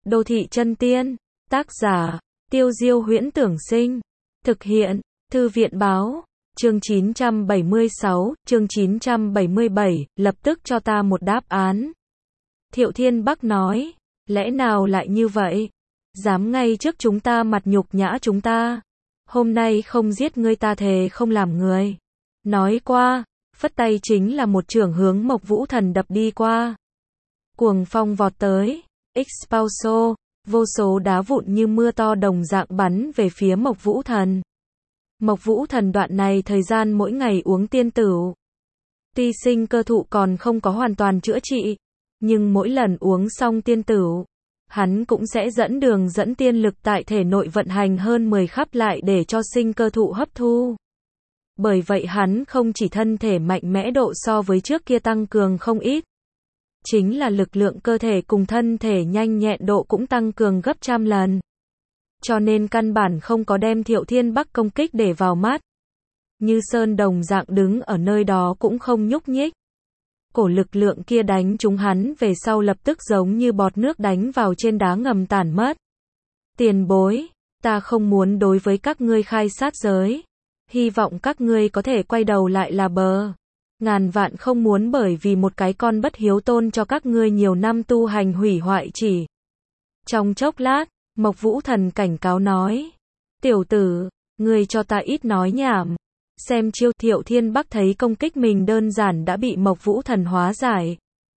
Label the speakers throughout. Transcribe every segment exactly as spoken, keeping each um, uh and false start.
Speaker 1: Đô thị chân tiên. Tác giả, Tiêu Diêu Huyễn Tưởng Sinh. Thực hiện, Thư viện Báo. Chương chín trăm bảy mươi sáu, chương chín trăm bảy mươi bảy, lập tức cho ta một đáp án. Thiệu Thiên Bắc nói, lẽ nào lại như vậy? Dám ngay trước chúng ta mặt nhục nhã chúng ta. Hôm nay không giết ngươi ta thề không làm người. Nói qua, phất tay chính là một chưởng hướng Mộc Vũ Thần đập đi qua. Cuồng phong vọt tới, expulso, vô số đá vụn như mưa to đồng dạng bắn về phía Mộc Vũ Thần. Mộc Vũ Thần đoạn này thời gian mỗi ngày uống tiên tửu. Tuy sinh cơ thụ còn không có hoàn toàn chữa trị, nhưng mỗi lần uống xong tiên tửu, hắn cũng sẽ dẫn đường dẫn tiên lực tại thể nội vận hành hơn mười khắp lại để cho sinh cơ thụ hấp thu. Bởi vậy hắn không chỉ thân thể mạnh mẽ độ so với trước kia tăng cường không ít, chính là lực lượng cơ thể cùng thân thể nhanh nhẹn độ cũng tăng cường gấp trăm lần. Cho nên căn bản không có đem Thiệu Thiên Bắc công kích để vào mắt. Như sơn đồng dạng đứng ở nơi đó cũng không nhúc nhích. Cổ lực lượng kia đánh trúng hắn về sau lập tức giống như bọt nước đánh vào trên đá ngầm tản mất. Tiền bối, ta không muốn đối với các ngươi khai sát giới. Hy vọng các ngươi có thể quay đầu lại là bờ. Ngàn vạn không muốn bởi vì một cái con bất hiếu tôn cho các ngươi nhiều năm tu hành hủy hoại chỉ. Trong chốc lát, Mộc Vũ Thần cảnh cáo nói. Tiểu tử, ngươi cho ta ít nói nhảm. Xem chiêu. Thiệu Thiên Bắc thấy công kích mình đơn giản đã bị Mộc Vũ Thần hóa giải.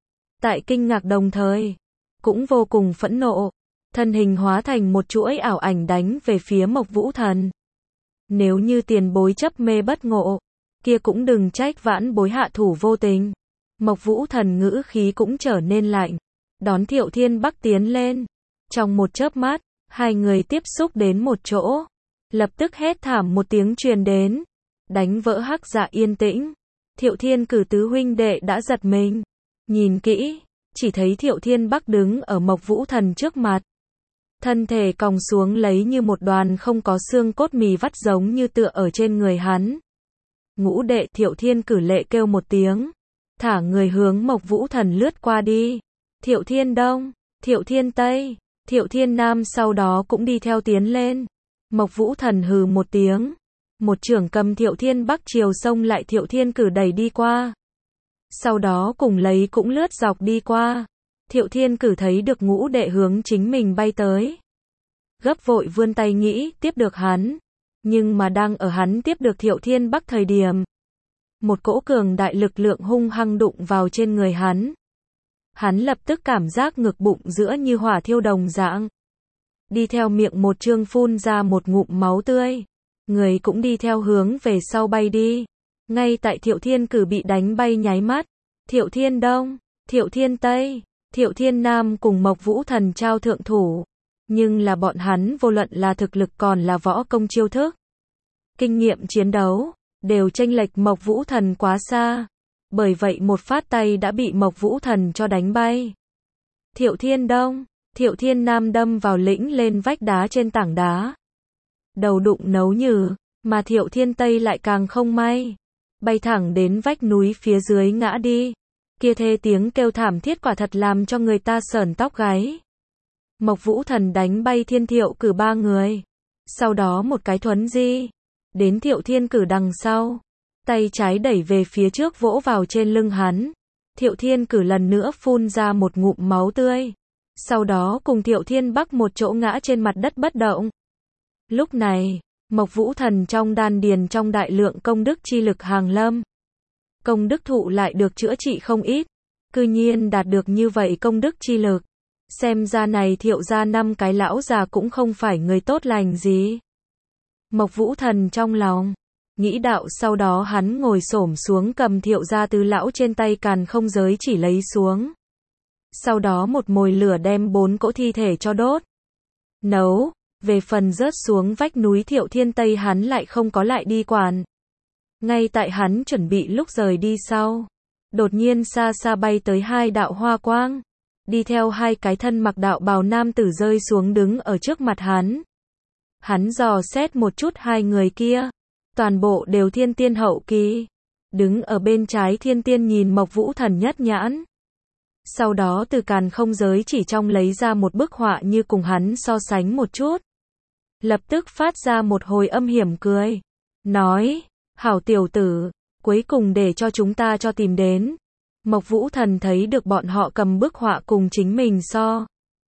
Speaker 1: Tại kinh ngạc đồng thời, cũng vô cùng phẫn nộ. Thân hình hóa thành một chuỗi ảo ảnh đánh về phía Mộc Vũ Thần. Nếu như tiền bối chấp mê bất ngộ, kia cũng đừng trách vãn bối hạ thủ vô tình. Mộc Vũ Thần ngữ khí cũng trở nên lạnh. Đón Thiệu Thiên Bắc tiến lên. Trong một chớp mắt, hai người tiếp xúc đến một chỗ. Lập tức hét thảm một tiếng truyền đến. Đánh vỡ hắc dạ yên tĩnh. Thiệu Thiên Cử tứ huynh đệ đã giật mình. Nhìn kỹ, chỉ thấy Thiệu Thiên Bắc đứng ở Mộc Vũ Thần trước mặt. Thân thể còng xuống lấy như một đoàn không có xương cốt mì vắt giống như tựa ở trên người hắn. Ngũ đệ. Thiệu Thiên Cử lệ kêu một tiếng. Thả người hướng Mộc Vũ Thần lướt qua đi. Thiệu Thiên Đông, Thiệu Thiên Tây, Thiệu Thiên Nam sau đó cũng đi theo tiến lên. Mộc Vũ Thần hừ một tiếng. Một chưởng cầm Thiệu Thiên Bắc chiều sông lại Thiệu Thiên Cử đẩy đi qua. Sau đó cùng lấy cũng lướt dọc đi qua. Thiệu Thiên Cử thấy được ngũ đệ hướng chính mình bay tới. Gấp vội vươn tay nghĩ tiếp được hắn. Nhưng mà đang ở hắn tiếp được Thiệu Thiên Bắc thời điểm. Một cỗ cường đại lực lượng hung hăng đụng vào trên người hắn. Hắn lập tức cảm giác ngực bụng giữa như hỏa thiêu đồng dạng. Đi theo miệng một chương phun ra một ngụm máu tươi. Người cũng đi theo hướng về sau bay đi. Ngay tại Thiệu Thiên Cử bị đánh bay nháy mắt. Thiệu Thiên Đông, Thiệu Thiên Tây, Thiệu Thiên Nam cùng Mộc Vũ Thần trao thượng thủ. Nhưng là bọn hắn vô luận là thực lực còn là võ công chiêu thức, kinh nghiệm chiến đấu, đều chênh lệch Mộc Vũ Thần quá xa. Bởi vậy một phát tay đã bị Mộc Vũ Thần cho đánh bay. Thiệu Thiên Đông, Thiệu Thiên Nam đâm vào lĩnh lên vách đá trên tảng đá. Đầu đụng nấu nhừ, mà Thiệu Thiên Tây lại càng không may. Bay thẳng đến vách núi phía dưới ngã đi. Kia thê tiếng kêu thảm thiết quả thật làm cho người ta sởn tóc gáy. Mộc Vũ Thần đánh bay Thiên Thiệu Cử ba người. Sau đó một cái thuấn di. Đến Thiệu Thiên Cử đằng sau. Tay trái đẩy về phía trước vỗ vào trên lưng hắn. Thiệu Thiên Cử lần nữa phun ra một ngụm máu tươi. Sau đó cùng Thiệu Thiên Bắc một chỗ ngã trên mặt đất bất động. Lúc này, Mộc Vũ Thần trong đan điền trong đại lượng công đức chi lực hàng lâm. Công đức thụ lại được chữa trị không ít. Cư nhiên đạt được như vậy công đức chi lực. Xem ra này Thiệu gia năm cái lão già cũng không phải người tốt lành gì. Mộc Vũ Thần trong lòng nghĩ đạo, sau đó hắn ngồi xổm xuống cầm Thiệu gia tứ lão trên tay càn không giới chỉ lấy xuống. Sau đó một mồi lửa đem bốn cỗ thi thể cho đốt. Nấu. Về phần rớt xuống vách núi Thiệu Thiên Tây hắn lại không có lại đi quản. Ngay tại hắn chuẩn bị lúc rời đi sau. Đột nhiên xa xa bay tới hai đạo hoa quang. Đi theo hai cái thân mặc đạo bào nam tử rơi xuống đứng ở trước mặt hắn. Hắn dò xét một chút hai người kia. Toàn bộ đều thiên tiên hậu kỳ. Đứng ở bên trái thiên tiên nhìn Mộc Vũ Thần nhất nhãn. Sau đó từ càn không giới chỉ trong lấy ra một bức họa như cùng hắn so sánh một chút. Lập tức phát ra một hồi âm hiểm cười. Nói, hảo tiểu tử, cuối cùng để cho chúng ta cho tìm đến. Mộc Vũ Thần thấy được bọn họ cầm bức họa cùng chính mình so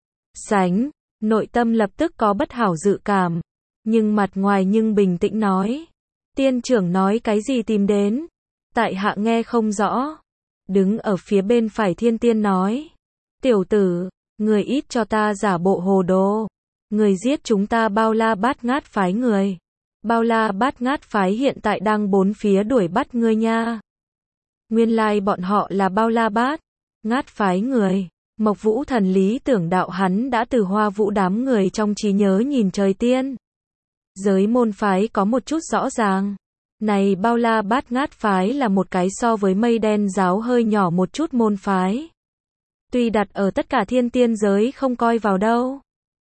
Speaker 1: sánh, nội tâm lập tức có bất hảo dự cảm, nhưng mặt ngoài nhưng bình tĩnh nói. Tiên trưởng nói cái gì tìm đến? Tại hạ nghe không rõ. Đứng ở phía bên phải Thiên Tiên nói. Tiểu tử, người ít cho ta giả bộ hồ đồ. Người giết chúng ta Bao La Bát Ngát phái người. Bao La Bát Ngát phái hiện tại đang bốn phía đuổi bắt ngươi nha. Nguyên lai bọn họ là Bao La Bát Ngát phái người. Mộc Vũ Thần lý tưởng đạo hắn đã từ Hoa Vũ đám người trong trí nhớ nhìn trời tiên. Giới môn phái có một chút rõ ràng. Này Bao La Bát Ngát phái là một cái so với Mây Đen giáo hơi nhỏ một chút môn phái. Tuy đặt ở tất cả thiên tiên giới không coi vào đâu.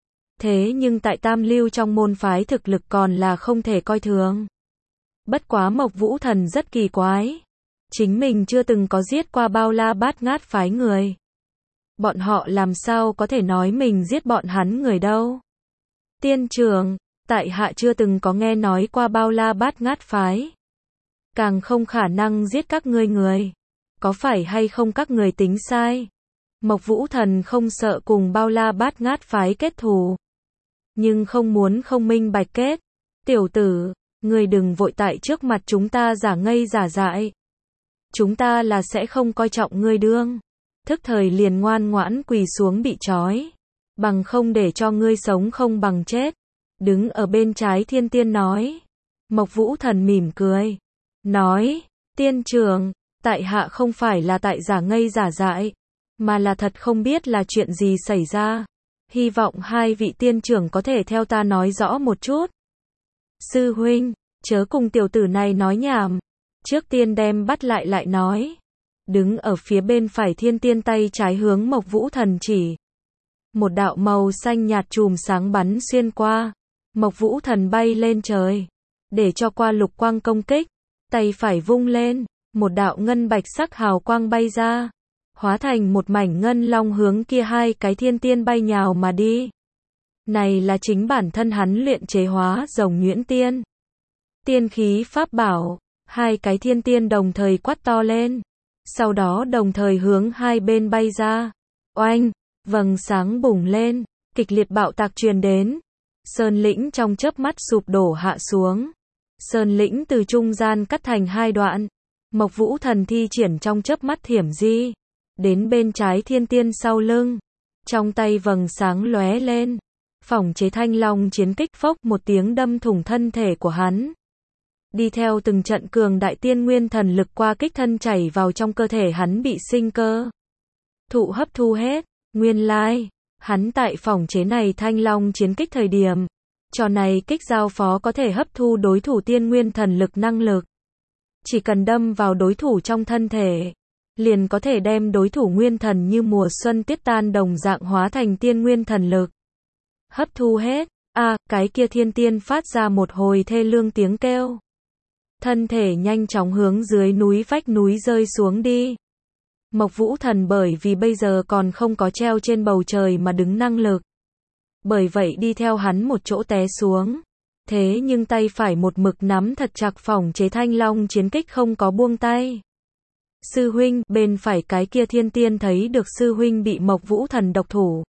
Speaker 1: Thế nhưng tại tam lưu trong môn phái thực lực còn là không thể coi thường. Bất quá Mộc Vũ Thần rất kỳ quái. Chính mình chưa từng có giết qua Bao La Bát Ngát phái người. Bọn họ làm sao có thể nói mình giết bọn hắn người đâu. Tiên trưởng, tại hạ chưa từng có nghe nói qua Bao La Bát Ngát phái. Càng không khả năng giết các ngươi người. Có phải hay không các người tính sai? Mộc Vũ Thần không sợ cùng Bao La Bát Ngát phái kết thù. Nhưng không muốn không minh bạch kết. Tiểu tử, ngươi đừng vội tại trước mặt chúng ta giả ngây giả dại. Chúng ta là sẽ không coi trọng ngươi đương. Thức thời liền ngoan ngoãn quỳ xuống bị trói. Bằng không để cho ngươi sống không bằng chết. Đứng ở bên trái Thiên Tiên nói. Mộc Vũ Thần mỉm cười. Nói, tiên trưởng, tại hạ không phải là tại giả ngây giả dại. Mà là thật không biết là chuyện gì xảy ra. Hy vọng hai vị tiên trưởng có thể theo ta nói rõ một chút. Sư huynh, chớ cùng tiểu tử này nói nhảm. Trước tiên đem bắt lại lại nói. Đứng ở phía bên phải Thiên Tiên tay trái hướng Mộc Vũ Thần chỉ. Một đạo màu xanh nhạt chùm sáng bắn xuyên qua. Mộc Vũ Thần bay lên trời. Để cho qua lục quang công kích. Tay phải vung lên. Một đạo ngân bạch sắc hào quang bay ra. Hóa thành một mảnh ngân long hướng kia hai cái thiên tiên bay nhào mà đi. Này là chính bản thân hắn luyện chế hóa rồng nhuyễn tiên. Tiên khí pháp bảo. Hai cái thiên tiên đồng thời quát to lên. Sau đó đồng thời hướng hai bên bay ra. Oanh, vầng sáng bùng lên. Kịch liệt bạo tạc truyền đến. Sơn lĩnh trong chớp mắt sụp đổ hạ xuống. Sơn lĩnh từ trung gian cắt thành hai đoạn. Mộc Vũ Thần thi triển trong chớp mắt thiểm di. Đến bên trái thiên tiên sau lưng. Trong tay vầng sáng lóe lên. Phỏng chế thanh long chiến kích phốc một tiếng đâm thủng thân thể của hắn. Đi theo từng trận cường đại tiên nguyên thần lực qua kích thân chảy vào trong cơ thể hắn bị sinh cơ. Thụ hấp thu hết. Nguyên lai, hắn tại phỏng chế này thanh long chiến kích thời điểm. Trò này kích giao phó có thể hấp thu đối thủ tiên nguyên thần lực năng lực. Chỉ cần đâm vào đối thủ trong thân thể. Liền có thể đem đối thủ nguyên thần như mùa xuân tiết tan đồng dạng hóa thành tiên nguyên thần lực. Hấp thu hết. A, à, cái kia thiên tiên phát ra một hồi thê lương tiếng kêu. Thân thể nhanh chóng hướng dưới núi vách núi rơi xuống đi. Mộc Vũ Thần bởi vì bây giờ còn không có treo trên bầu trời mà đứng năng lực. Bởi vậy đi theo hắn một chỗ té xuống. Thế nhưng tay phải một mực nắm thật chặt phỏng chế thanh long chiến kích không có buông tay. Sư huynh, bên phải cái kia thiên tiên thấy được sư huynh bị Mộc Vũ Thần độc thủ.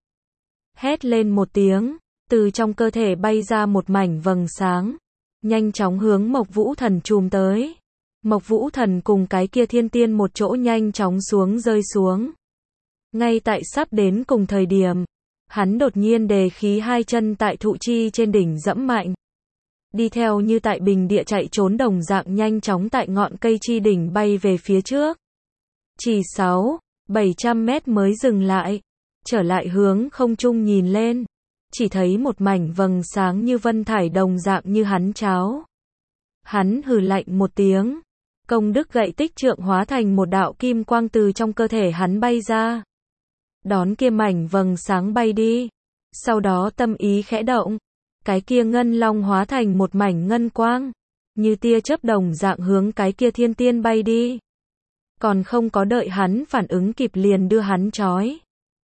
Speaker 1: Hét lên một tiếng, từ trong cơ thể bay ra một mảnh vầng sáng. Nhanh chóng hướng Mộc Vũ Thần chùm tới. Mộc Vũ Thần cùng cái kia thiên tiên một chỗ nhanh chóng xuống rơi xuống. Ngay tại sắp đến cùng thời điểm, hắn đột nhiên đề khí hai chân tại thụ chi trên đỉnh dẫm mạnh. Đi theo như tại bình địa chạy trốn đồng dạng nhanh chóng tại ngọn cây chi đỉnh bay về phía trước. Chỉ sáu, bảy trăm mét mới dừng lại. Trở lại hướng không trung nhìn lên. Chỉ thấy một mảnh vầng sáng như vân thải đồng dạng như hắn cháo. Hắn hừ lạnh một tiếng. Công đức gậy tích trượng hóa thành một đạo kim quang từ trong cơ thể hắn bay ra. Đón kia mảnh vầng sáng bay đi. Sau đó tâm ý khẽ động. Cái kia ngân long hóa thành một mảnh ngân quang. Như tia chớp đồng dạng hướng cái kia thiên tiên bay đi. còn không có đợi hắn phản ứng kịp liền đưa hắn trói.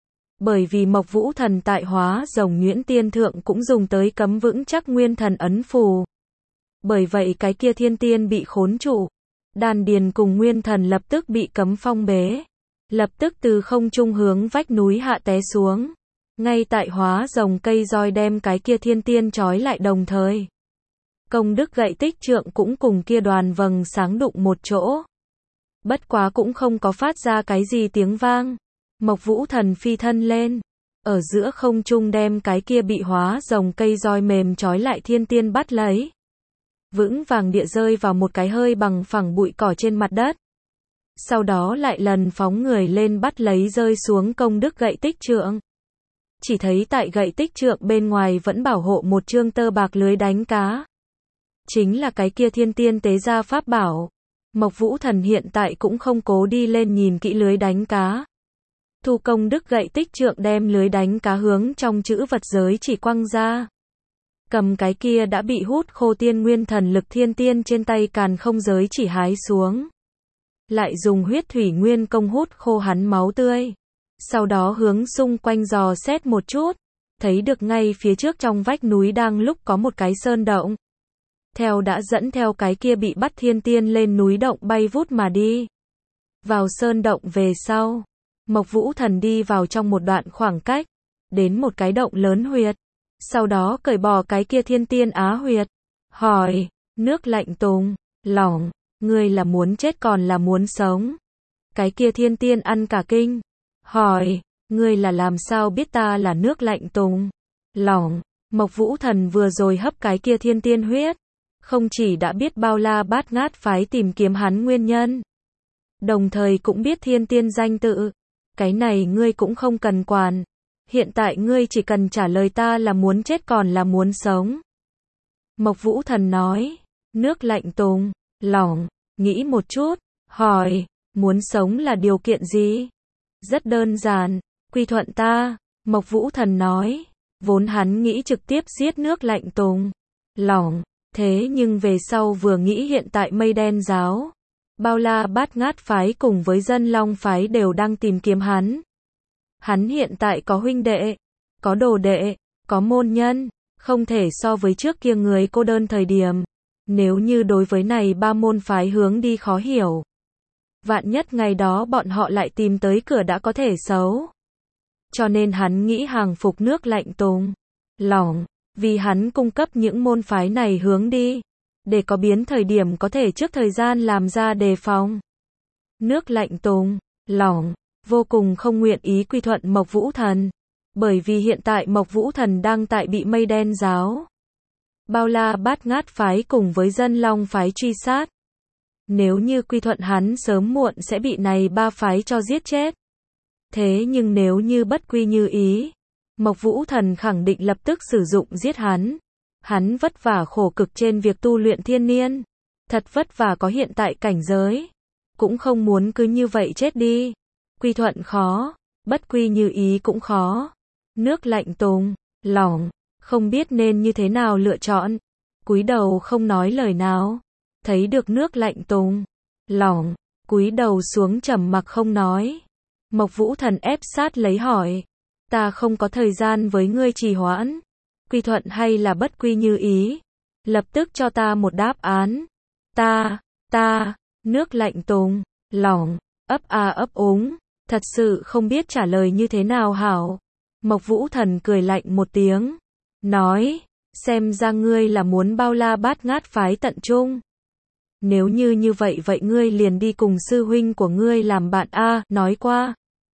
Speaker 1: Bởi vì Mộc Vũ Thần tại Hóa Rồng Nhuyễn Tiên Thượng cũng dùng tới cấm vững chắc Nguyên Thần ấn phù. Bởi vậy cái kia thiên tiên bị khốn trụ, đan điền cùng Nguyên Thần lập tức bị cấm phong bế, lập tức từ không trung hướng vách núi hạ té xuống. Ngay tại Hóa Rồng cây roi đem cái kia thiên tiên trói lại đồng thời, công đức gậy tích trượng cũng cùng kia đoàn vầng sáng đụng một chỗ. Bất quá cũng không có phát ra cái gì tiếng vang. Mộc Vũ Thần phi thân lên, ở giữa không trung đem cái kia bị Hóa Rồng cây roi mềm trói lại thiên tiên bắt lấy. Vững vàng địa rơi vào một cái hơi bằng phẳng bụi cỏ trên mặt đất. Sau đó lại lần phóng người lên bắt lấy rơi xuống công đức gậy tích trượng. Chỉ thấy tại gậy tích trượng bên ngoài vẫn bảo hộ một chương tơ bạc lưới đánh cá. Chính là cái kia thiên tiên tế ra pháp bảo. Mộc Vũ Thần hiện tại cũng không cố đi lên nhìn kỹ lưới đánh cá. Thu công đức gậy tích trượng đem lưới đánh cá hướng trong chữ vật giới chỉ quăng ra. Cầm cái kia đã bị hút khô tiên nguyên thần lực thiên tiên trên tay càn không giới chỉ hái xuống. Lại dùng huyết thủy nguyên công hút khô hắn máu tươi. Sau đó hướng xung quanh dò xét một chút. Thấy được ngay phía trước trong vách núi đang lúc có một cái sơn động. Theo đã dẫn theo cái kia bị bắt thiên tiên lên núi động bay vút mà đi. Vào sơn động về sau, Mộc Vũ Thần đi vào trong một đoạn khoảng cách, đến một cái động lớn huyệt. Sau đó cởi bỏ cái kia thiên tiên á huyệt. Hỏi, nước lạnh tùng, lỏng, ngươi là muốn chết còn là muốn sống? Cái kia thiên tiên ăn cả kinh. Hỏi, ngươi là làm sao biết ta là nước lạnh tùng, lỏng? Mộc Vũ Thần vừa rồi hấp cái kia thiên tiên huyết. Không chỉ đã biết bao la bát ngát phái tìm kiếm hắn nguyên nhân. Đồng thời cũng biết thiên tiên danh tự. Cái này ngươi cũng không cần quản. Hiện tại ngươi chỉ cần trả lời ta là muốn chết còn là muốn sống. Mộc Vũ Thần nói, nước lạnh tùng, lỏng, nghĩ một chút, hỏi, muốn sống là điều kiện gì? Rất đơn giản, quy thuận ta. Mộc Vũ Thần nói, vốn hắn nghĩ trực tiếp giết nước lạnh tùng, lỏng. Thế nhưng về sau vừa nghĩ hiện tại Mây Đen giáo, bao la bát ngát phái cùng với Dân Long phái đều đang tìm kiếm hắn. Hắn hiện tại có huynh đệ, có đồ đệ, có môn nhân, không thể so với trước kia người cô đơn thời điểm. Nếu như đối với này ba môn phái hướng đi khó hiểu, vạn nhất ngày đó bọn họ lại tìm tới cửa đã có thể xấu. Cho nên hắn nghĩ hàng phục nước lạnh tùng, lỏng. Vì hắn cung cấp những môn phái này hướng đi, để có biến thời điểm có thể trước thời gian làm ra đề phòng. Nước lạnh tùng, lỏng, vô cùng không nguyện ý quy thuận Mộc Vũ Thần, bởi vì hiện tại Mộc Vũ Thần đang tại bị Mây Đen giáo, bao la bát ngát phái cùng với Dân Long phái truy sát. Nếu như quy thuận hắn sớm muộn sẽ bị này ba phái cho giết chết. Thế nhưng nếu như bất quy như ý, Mộc Vũ Thần khẳng định lập tức sử dụng giết hắn. Hắn vất vả khổ cực trên việc tu luyện thiên niên. Thật vất vả có hiện tại cảnh giới. Cũng không muốn cứ như vậy chết đi. Quy thuận khó, bất quy như ý cũng khó. Nước lạnh tùng, lỏng, không biết nên như thế nào lựa chọn. Cúi đầu không nói lời nào. Thấy được nước lạnh tùng, lỏng, cúi đầu xuống trầm mặc không nói. Mộc Vũ Thần ép sát lấy hỏi. Ta không có thời gian với ngươi trì hoãn. Quy thuận hay là bất quy như ý? Lập tức cho ta một đáp án. Ta, ta, nước lạnh tùng, lỏng, ấp a ấp úng. Thật sự không biết trả lời như thế nào hảo. Mộc Vũ Thần cười lạnh một tiếng. Nói, xem ra ngươi là muốn bao la bát ngát phái tận trung. Nếu như như vậy vậy ngươi liền đi cùng sư huynh của ngươi làm bạn a, nói qua.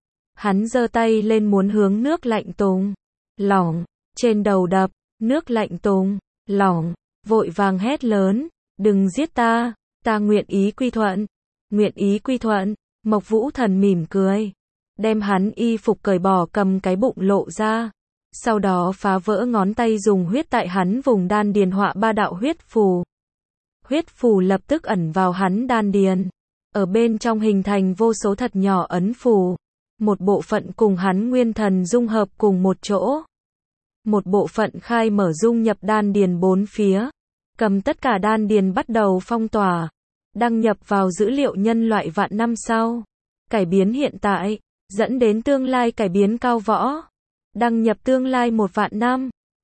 Speaker 1: Hắn giơ tay lên muốn hướng nước lạnh tùng, lỏng, trên đầu đập, nước lạnh tùng, lỏng, vội vàng hét lớn, đừng giết ta, ta nguyện ý quy thuận, nguyện ý quy thuận. Mộc Vũ Thần mỉm cười, đem hắn y phục cởi bỏ cầm cái bụng lộ ra, sau đó phá vỡ ngón tay dùng huyết tại hắn vùng đan điền họa ba đạo huyết phù. Huyết phù lập tức ẩn vào hắn đan điền, ở bên trong hình thành vô số thật nhỏ ấn phù. Một bộ phận cùng hắn nguyên thần dung hợp cùng một chỗ. Một bộ phận khai mở dung nhập đan điền bốn phía. Cầm tất cả đan điền bắt đầu phong tỏa. Đăng nhập vào dữ liệu nhân loại vạn năm sau. Cải biến hiện tại, dẫn đến tương lai cải biến cao võ. Đăng nhập tương lai một vạn năm.